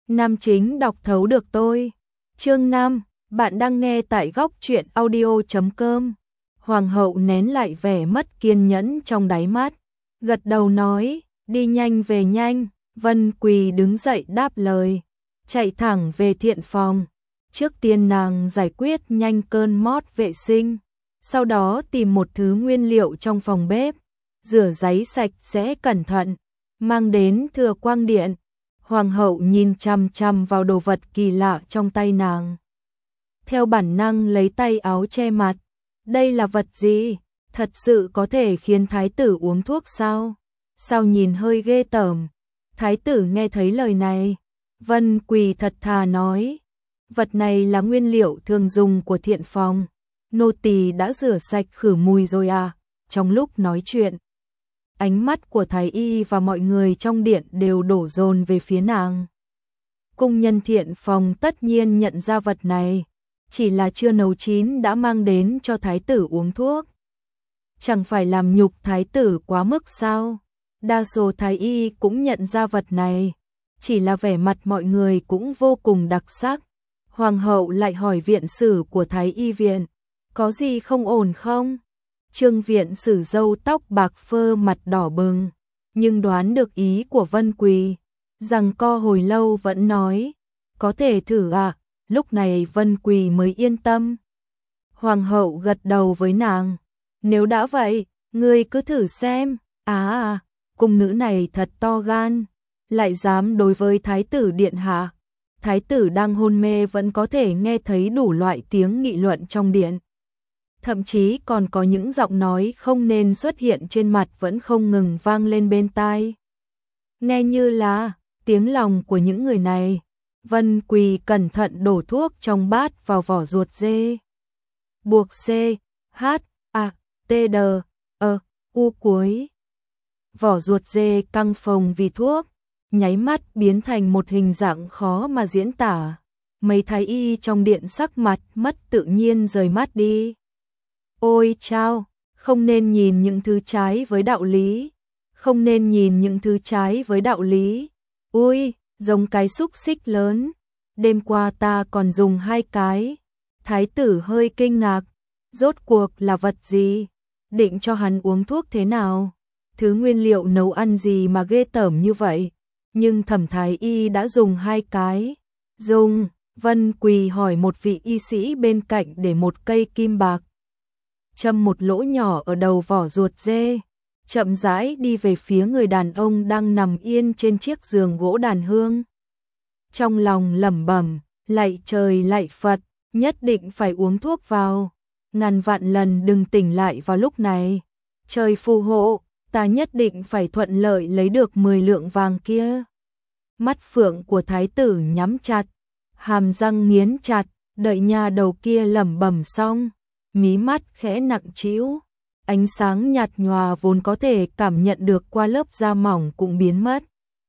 Nam chính đọc thấu được tôi. Chương 5, bạn đang nghe tại góc truyện audio.com. Hoàng hậu nén lại vẻ mất kiên nhẫn trong đáy mắt, gật đầu nói, đi nhanh về nhanh. Vân Quỳ đứng dậy đáp lời, chạy thẳng về thiện phòng. Trước tiên nàng giải quyết nhanh cơn mót vệ sinh, sau đó tìm một thứ nguyên liệu trong phòng bếp, rửa ráy sạch sẽ cẩn thận, mang đến Thừa Quang Điện. Hoàng hậu nhìn chằm chằm vào đồ vật kỳ lạ trong tay nàng. Theo bản năng lấy tay áo che mặt. Đây là vật gì? Thật sự có thể khiến thái tử uống thuốc sao? Sao nhìn hơi ghê tởm. Thái tử nghe thấy lời này, Vân Quỳ thật thà nói, vật này là nguyên liệu thường dùng của thiện phòng. Nô tỳ đã rửa sạch khử mùi rồi à? Trong lúc nói chuyện, ánh mắt của thái y và mọi người trong điện đều đổ dồn về phía nàng. Cung nhân thiện phòng tất nhiên nhận ra vật này, chỉ là chưa nấu chín đã mang đến cho thái tử uống thuốc. Chẳng phải làm nhục thái tử quá mức sao? Đa số thái y cũng nhận ra vật này, chỉ là vẻ mặt mọi người cũng vô cùng đặc sắc. Hoàng hậu lại hỏi viện sử của thái y viện, có gì không ổn không? Trương viện sử râu tóc bạc phơ mặt đỏ bừng, nhưng đoán được ý của Vân Quỳ, rằng co hồi lâu vẫn nói, có thể thử à? Lúc này Vân Quỳ mới yên tâm. Hoàng hậu gật đầu với nàng, nếu đã vậy, ngươi cứ thử xem. Cung nữ này thật to gan, lại dám đối với thái tử điện hạ. Thái tử đang hôn mê vẫn có thể nghe thấy đủ loại tiếng nghị luận trong điện. Thậm chí còn có những giọng nói không nên xuất hiện trên mặt vẫn không ngừng vang lên bên tai. Nghe như là tiếng lòng của những người này. Vân Quỳ cẩn thận đổ thuốc trong bát vào vỏ ruột dê. Buộc C, H, A, T, D, E, U cuối. Vỏ ruột dê căng phồng vì thuốc, nháy mắt biến thành một hình dạng khó mà diễn tả. Mấy thái y trong điện sắc mặt mất tự nhiên rời mắt đi. Ôi chao, không nên nhìn những thứ trái với đạo lý. Không nên nhìn những thứ trái với đạo lý. Ui, giống cái xúc xích lớn. Đêm qua ta còn dùng 2 cái. Thái tử hơi kinh ngạc. Rốt cuộc là vật gì? Định cho hắn uống thuốc thế nào? Thứ nguyên liệu nấu ăn gì mà ghê tởm như vậy? Nhưng Thẩm thái y đã dùng 2 cái. Dùng, Vân Quỳ hỏi một vị y sĩ bên cạnh để một cây kim bạc châm một lỗ nhỏ ở đầu vỏ ruột dê, chậm rãi đi về phía người đàn ông đang nằm yên trên chiếc giường gỗ đàn hương. Trong lòng lẩm bẩm, lạy trời lạy Phật, nhất định phải uống thuốc vào, ngàn vạn lần đừng tỉnh lại vào lúc này. Trời phù hộ, ta nhất định phải thuận lợi lấy được 10 lượng vàng kia. Mắt phượng của thái tử nhắm chặt, hàm răng nghiến chặt, đợi nha đầu kia lẩm bẩm xong, mí mắt khẽ nặng trĩu, ánh sáng nhạt nhòa vốn có thể cảm nhận được qua lớp da mỏng cũng biến mất.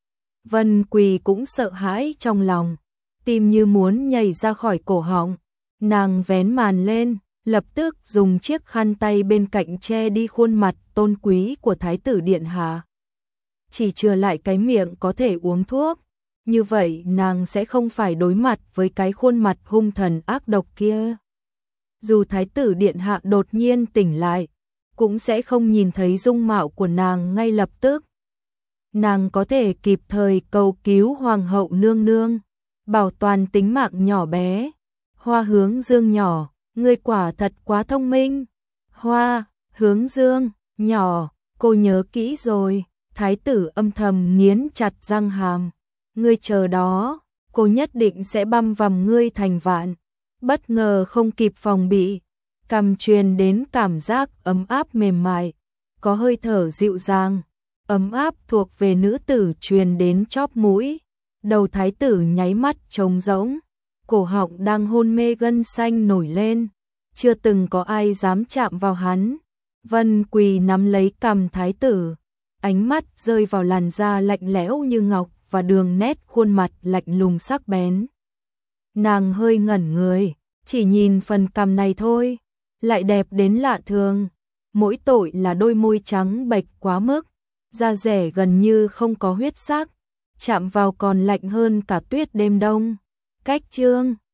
Vân Quỳ cũng sợ hãi trong lòng, tim như muốn nhảy ra khỏi cổ họng. Nàng vén màn lên, lập tức dùng chiếc khăn tay bên cạnh che đi khuôn mặt tôn quý của thái tử điện hạ. Chỉ chừa lại cái miệng có thể uống thuốc, như vậy nàng sẽ không phải đối mặt với cái khuôn mặt hung thần ác độc kia. Dù thái tử điện hạ đột nhiên tỉnh lại, cũng sẽ không nhìn thấy dung mạo của nàng ngay lập tức. Nàng có thể kịp thời cầu cứu hoàng hậu nương nương, bảo toàn tính mạng nhỏ bé. Hoa hướng dương nhỏ, ngươi quả thật quá thông minh. Hoa hướng dương nhỏ, cô nhớ kỹ rồi. Thái tử âm thầm nghiến chặt răng hàm. Ngươi chờ đó, cô nhất định sẽ băm vằm ngươi thành vạn. Bất ngờ không kịp phòng bị, cằm truyền đến cảm giác ấm áp mềm mại, có hơi thở dịu dàng, ấm áp thuộc về nữ tử truyền đến chóp mũi. Đầu thái tử nháy mắt trống rỗng, cổ họng đang hôn mê gân xanh nổi lên, chưa từng có ai dám chạm vào hắn. Vân Quỳ nắm lấy cằm thái tử, ánh mắt rơi vào làn da lạnh lẽo như ngọc và đường nét khuôn mặt lạnh lùng sắc bén. Nàng hơi ngẩn người, chỉ nhìn phần cằm này thôi, lại đẹp đến lạ thường. Mỗi tội là đôi môi trắng bệch quá mức, da rẻ gần như không có huyết sắc, chạm vào còn lạnh hơn cả tuyết đêm đông. Cách chương